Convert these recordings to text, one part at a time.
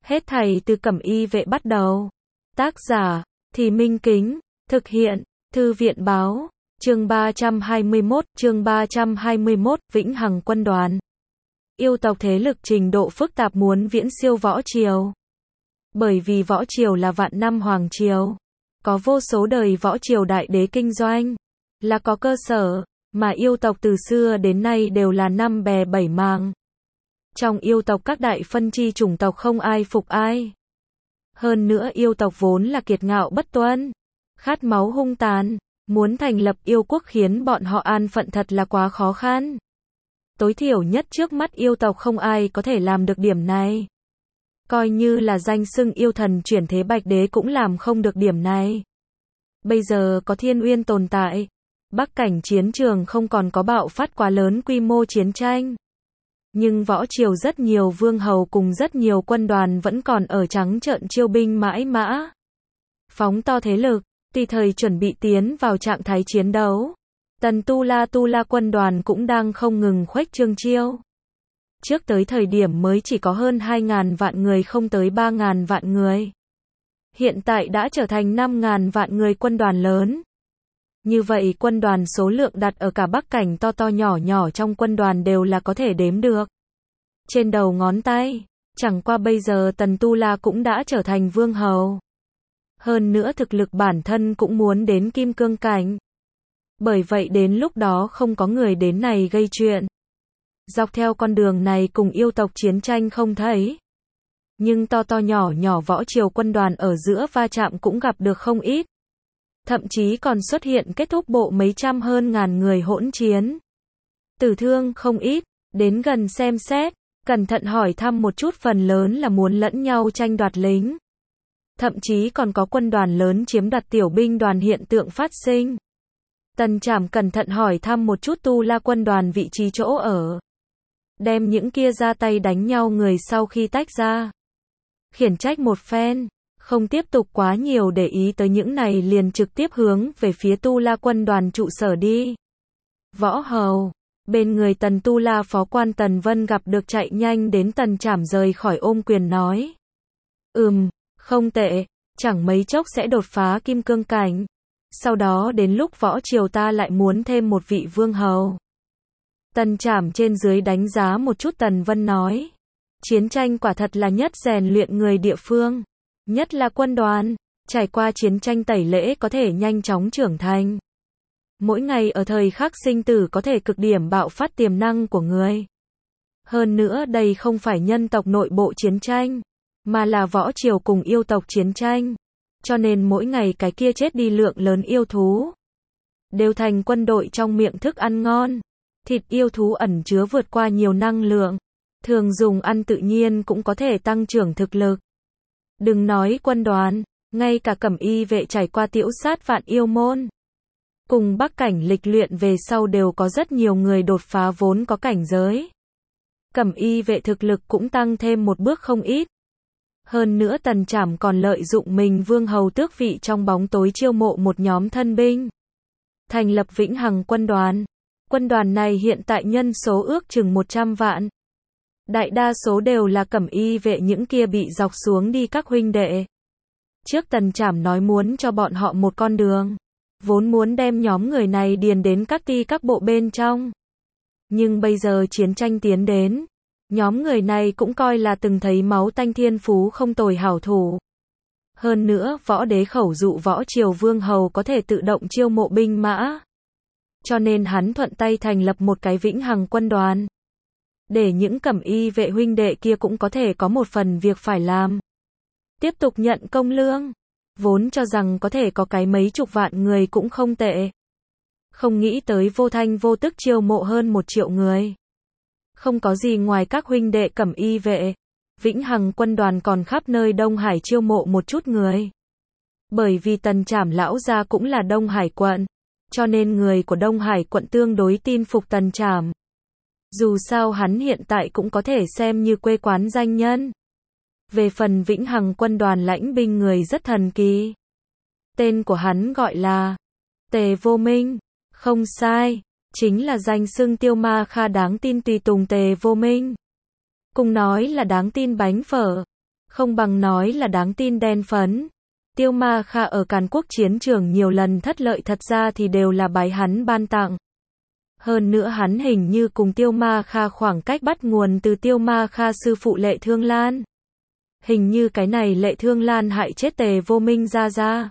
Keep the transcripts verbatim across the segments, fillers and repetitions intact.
Hết thảy từ Cẩm Y Vệ bắt đầu. Tác giả, Thì Minh Kính, thực hiện, Thư viện Báo, chương ba trăm hai mươi mốt, chương ba trăm hai mươi mốt, Vĩnh Hằng Quân đoàn. Yêu tộc thế lực trình độ phức tạp muốn viễn siêu võ triều. Bởi vì võ triều là vạn năm hoàng triều, có vô số đời võ triều đại đế kinh doanh, là có cơ sở, mà yêu tộc từ xưa đến nay đều là năm bè bảy mảng. Trong yêu tộc các đại phân chi chủng tộc không ai phục ai. Hơn nữa yêu tộc vốn là kiệt ngạo bất tuân, khát máu hung tàn, muốn thành lập yêu quốc khiến bọn họ an phận thật là quá khó khăn. Tối thiểu nhất trước mắt yêu tộc không ai có thể làm được điểm này. Coi như là danh xưng yêu thần chuyển thế bạch đế cũng làm không được điểm này. Bây giờ có Thiên Uyên tồn tại, Bắc cảnh chiến trường không còn có bạo phát quá lớn quy mô chiến tranh. Nhưng võ triều rất nhiều vương hầu cùng rất nhiều quân đoàn vẫn còn ở trắng trợn chiêu binh mãi mã. Phóng to thế lực, tùy thời chuẩn bị tiến vào trạng thái chiến đấu. Tần Tu La Tu La quân đoàn cũng đang không ngừng khuếch trương chiêu. Trước tới thời điểm mới chỉ có hơn hai ngàn vạn người không tới ba ngàn vạn người. Hiện tại đã trở thành năm ngàn vạn người quân đoàn lớn. Như vậy quân đoàn số lượng đặt ở cả Bắc cảnh to to nhỏ nhỏ trong quân đoàn đều là có thể đếm được trên đầu ngón tay. Chẳng qua bây giờ Tần Tu La cũng đã trở thành vương hầu. Hơn nữa thực lực bản thân cũng muốn đến kim cương cảnh. Bởi vậy đến lúc đó không có người đến này gây chuyện. Dọc theo con đường này cùng yêu tộc chiến tranh không thấy. Nhưng to to nhỏ nhỏ võ triều quân đoàn ở giữa va chạm cũng gặp được không ít. Thậm chí còn xuất hiện kết thúc bộ mấy trăm hơn ngàn người hỗn chiến. Tử thương không ít, đến gần xem xét, cẩn thận hỏi thăm một chút phần lớn là muốn lẫn nhau tranh đoạt lính. Thậm chí còn có quân đoàn lớn chiếm đoạt tiểu binh đoàn hiện tượng phát sinh. Tần Trảm cẩn thận hỏi thăm một chút Tu La quân đoàn vị trí chỗ ở. Đem những kia ra tay đánh nhau người sau khi tách ra. Khiển trách một phen. Không tiếp tục quá nhiều để ý tới những này liền trực tiếp hướng về phía Tu La quân đoàn trụ sở đi. Võ hầu, bên người Tần Tu La phó quan Tần Vân gặp được chạy nhanh đến Tần Trảm rời khỏi ôm quyền nói. Ừm, không tệ, chẳng mấy chốc sẽ đột phá kim cương cảnh. Sau đó đến lúc võ triều ta lại muốn thêm một vị vương hầu. Tần Trảm trên dưới đánh giá một chút Tần Vân nói. Chiến tranh quả thật là nhất rèn luyện người địa phương. Nhất là quân đoàn, trải qua chiến tranh tẩy lễ có thể nhanh chóng trưởng thành. Mỗi ngày ở thời khắc sinh tử có thể cực điểm bạo phát tiềm năng của người. Hơn nữa đây không phải nhân tộc nội bộ chiến tranh, mà là võ triều cùng yêu tộc chiến tranh. Cho nên mỗi ngày cái kia chết đi lượng lớn yêu thú. Đều thành quân đội trong miệng thức ăn ngon. Thịt yêu thú ẩn chứa vượt qua nhiều năng lượng. Thường dùng ăn tự nhiên cũng có thể tăng trưởng thực lực. Đừng nói quân đoàn, ngay cả Cẩm Y Vệ trải qua tiễu sát vạn yêu môn. Cùng Bắc cảnh lịch luyện về sau đều có rất nhiều người đột phá vốn có cảnh giới. Cẩm Y Vệ thực lực cũng tăng thêm một bước không ít. Hơn nữa Tần Trảm còn lợi dụng mình vương hầu tước vị trong bóng tối chiêu mộ một nhóm thân binh. Thành lập Vĩnh Hằng quân đoàn. Quân đoàn này hiện tại nhân số ước chừng một trăm vạn. Đại đa số đều là Cẩm Y Vệ những kia bị dọc xuống đi các huynh đệ. Trước Tần Trảm nói muốn cho bọn họ một con đường. Vốn muốn đem nhóm người này điền đến các ty các bộ bên trong. Nhưng bây giờ chiến tranh tiến đến. Nhóm người này cũng coi là từng thấy máu tanh thiên phú không tồi hảo thủ. Hơn nữa võ đế khẩu dụ võ triều vương hầu có thể tự động chiêu mộ binh mã. Cho nên hắn thuận tay thành lập một cái Vĩnh Hằng quân đoàn. Để những Cẩm Y Vệ huynh đệ kia cũng có thể có một phần việc phải làm. Tiếp tục nhận công lương. Vốn cho rằng có thể có cái mấy chục vạn người cũng không tệ. Không nghĩ tới vô thanh vô tức chiêu mộ hơn một triệu người. Không có gì ngoài các huynh đệ Cẩm Y Vệ. Vĩnh Hằng quân đoàn còn khắp nơi Đông Hải chiêu mộ một chút người. Bởi vì Tần Trảm lão gia cũng là Đông Hải quận. Cho nên người của Đông Hải quận tương đối tin phục Tần Trảm. Dù sao hắn hiện tại cũng có thể xem như quê quán danh nhân. Về phần Vĩnh Hằng quân đoàn lãnh binh người rất thần kỳ. Tên của hắn gọi là Tề Vô Minh. Không sai, chính là danh xưng Tiêu Ma Kha đáng tin tùy tùng Tề Vô Minh. Cùng nói là đáng tin bánh phở. Không bằng nói là đáng tin đen phấn. Tiêu Ma Kha ở Càn Quốc chiến trường nhiều lần thất lợi thật ra thì đều là bái hắn ban tặng. Hơn nữa hắn hình như cùng Tiêu Ma Kha khoảng cách bắt nguồn từ Tiêu Ma Kha sư phụ Lệ Thương Lan. Hình như cái này Lệ Thương Lan hại chết Tề Vô Minh ra ra.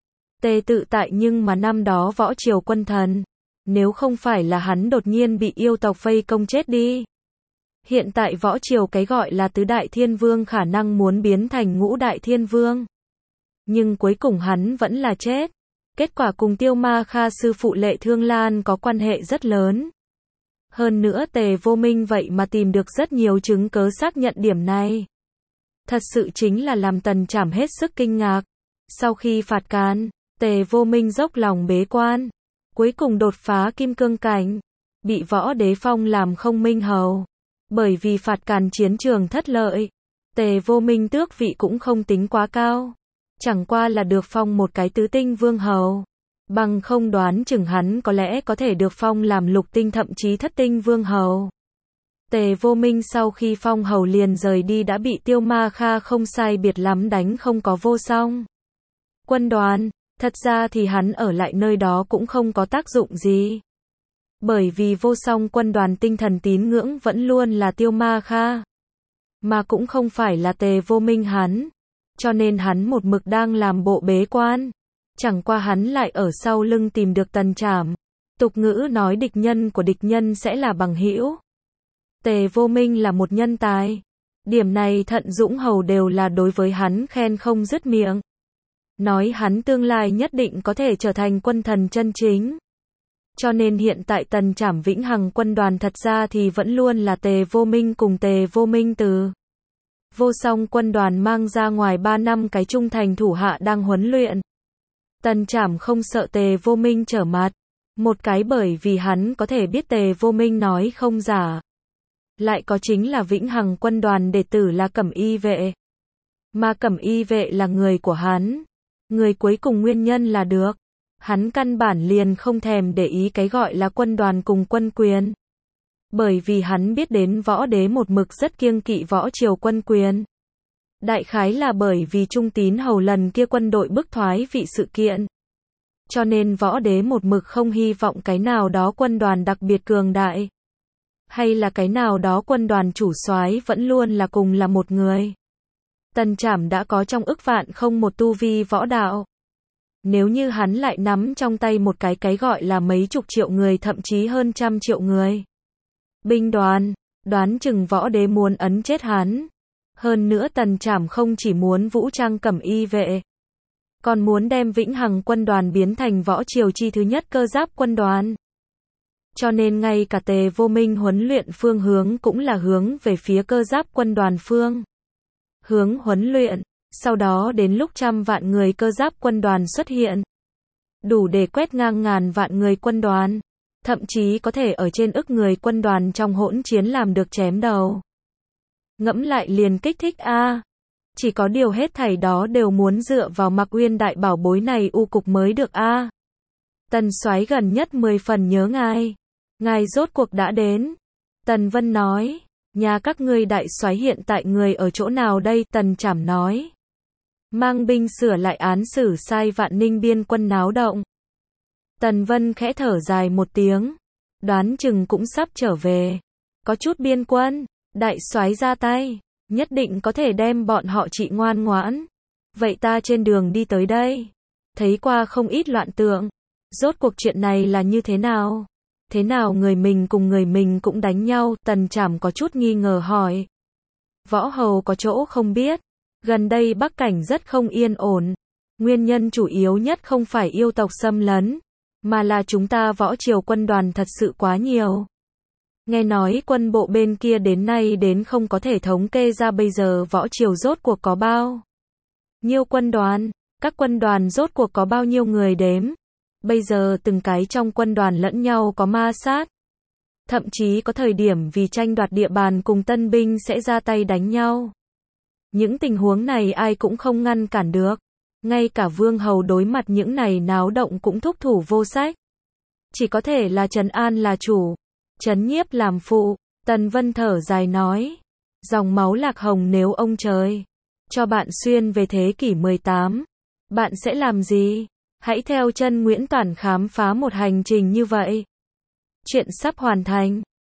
Tề tự tại nhưng mà năm đó võ triều quân thần. Nếu không phải là hắn đột nhiên bị yêu tộc vây công chết đi. Hiện tại võ triều cái gọi là tứ đại thiên vương khả năng muốn biến thành ngũ đại thiên vương. Nhưng cuối cùng hắn vẫn là chết. Kết quả cùng Tiêu Ma Kha sư phụ Lệ Thương Lan có quan hệ rất lớn. Hơn nữa Tề Vô Minh vậy mà tìm được rất nhiều chứng cớ xác nhận điểm này. Thật sự chính là làm Tần Trảm hết sức kinh ngạc. Sau khi phạt can, Tề Vô Minh dốc lòng bế quan. Cuối cùng đột phá kim cương cảnh. Bị võ đế phong làm không minh hầu. Bởi vì phạt càn chiến trường thất lợi. Tề Vô Minh tước vị cũng không tính quá cao. Chẳng qua là được phong một cái tứ tinh vương hầu. Bằng không đoán chừng hắn có lẽ có thể được phong làm lục tinh thậm chí thất tinh vương hầu. Tề Vô Minh sau khi phong hầu liền rời đi đã bị Tiêu Ma Kha không sai biệt lắm đánh không có vô song. Quân đoàn, thật ra thì hắn ở lại nơi đó cũng không có tác dụng gì. Bởi vì vô song quân đoàn tinh thần tín ngưỡng vẫn luôn là Tiêu Ma Kha. Mà cũng không phải là Tề Vô Minh hắn. Cho nên hắn một mực đang làm bộ bế quan. Chẳng qua hắn lại ở sau lưng tìm được Tần Trảm. Tục ngữ nói địch nhân của địch nhân sẽ là bằng hữu. Tề Vô Minh là một nhân tài. Điểm này Thận Dũng Hầu đều là đối với hắn khen không dứt miệng. Nói hắn tương lai nhất định có thể trở thành quân thần chân chính. Cho nên hiện tại Tần Trảm vĩnh hằng quân đoàn thật ra thì vẫn luôn là Tề Vô Minh cùng Tề Vô Minh từ vô song quân đoàn mang ra ngoài ba năm cái trung thành thủ hạ đang huấn luyện. Tần Trảm không sợ Tề Vô Minh trở mặt. Một cái bởi vì hắn có thể biết Tề Vô Minh nói không giả. Lại có chính là vĩnh hằng quân đoàn đệ tử là Cẩm Y vệ. Mà Cẩm Y vệ là người của hắn. Người cuối cùng nguyên nhân là được. Hắn căn bản liền không thèm để ý cái gọi là quân đoàn cùng quân quyền. Bởi vì hắn biết đến võ đế một mực rất kiêng kỵ võ triều quân quyền. Đại khái là bởi vì Trung Tín Hầu lần kia quân đội bức thoái vị sự kiện. Cho nên võ đế một mực không hy vọng cái nào đó quân đoàn đặc biệt cường đại. Hay là cái nào đó quân đoàn chủ soái vẫn luôn là cùng là một người. Tần Trảm đã có trong ức vạn không một tu vi võ đạo. Nếu như hắn lại nắm trong tay một cái cái gọi là mấy chục triệu người thậm chí hơn trăm triệu người. Binh đoàn, đoán chừng võ đế muốn ấn chết hắn. Hơn nữa Tần Trảm không chỉ muốn vũ trang Cẩm Y vệ. Còn muốn đem vĩnh hằng quân đoàn biến thành võ triều chi thứ nhất cơ giáp quân đoàn. Cho nên ngay cả Tề Vô Minh huấn luyện phương hướng cũng là hướng về phía cơ giáp quân đoàn phương. Hướng huấn luyện, sau đó đến lúc trăm vạn người cơ giáp quân đoàn xuất hiện. Đủ để quét ngang ngàn vạn người quân đoàn. Thậm chí có thể ở trên ức người quân đoàn trong hỗn chiến làm được chém đầu. Ngẫm lại liền kích thích a. À. Chỉ có điều hết thảy đó đều muốn dựa vào Mạc Uyên đại bảo bối này u cục mới được a. À. Tần soái gần nhất mười phần nhớ ngài. Ngài rốt cuộc đã đến. Tần Vân nói, nhà các ngươi đại soái hiện tại người ở chỗ nào đây? Tần Trảm nói. Mang binh sửa lại án xử sai Vạn Ninh biên quân náo động. Tần Vân khẽ thở dài một tiếng. Đoán chừng cũng sắp trở về. Có chút biên quân, đại soái ra tay, nhất định có thể đem bọn họ trị ngoan ngoãn. Vậy ta trên đường đi tới đây, thấy qua không ít loạn tượng. Rốt cuộc chuyện này là như thế nào? Thế nào người mình cùng người mình cũng đánh nhau? Tần Trảm có chút nghi ngờ hỏi. Võ hầu có chỗ không biết. Gần đây Bắc Cảnh rất không yên ổn. Nguyên nhân chủ yếu nhất không phải yêu tộc xâm lấn, mà là chúng ta võ triều quân đoàn thật sự quá nhiều. Nghe nói quân bộ bên kia đến nay đến không có thể thống kê ra bây giờ võ triều rốt cuộc có bao nhiêu quân đoàn, các quân đoàn rốt cuộc có bao nhiêu người đếm. Bây giờ từng cái trong quân đoàn lẫn nhau có ma sát. Thậm chí có thời điểm vì tranh đoạt địa bàn cùng tân binh sẽ ra tay đánh nhau. Những tình huống này ai cũng không ngăn cản được. Ngay cả Vương Hầu đối mặt những này náo động cũng thúc thủ vô sách. Chỉ có thể là Trấn An là chủ, Trấn Nhiếp làm phụ. Tần Vân thở dài nói. Dòng máu Lạc Hồng nếu ông trời cho bạn xuyên về thế kỷ mười tám. Bạn sẽ làm gì? Hãy theo chân Nguyễn Toản khám phá một hành trình như vậy. Chuyện sắp hoàn thành.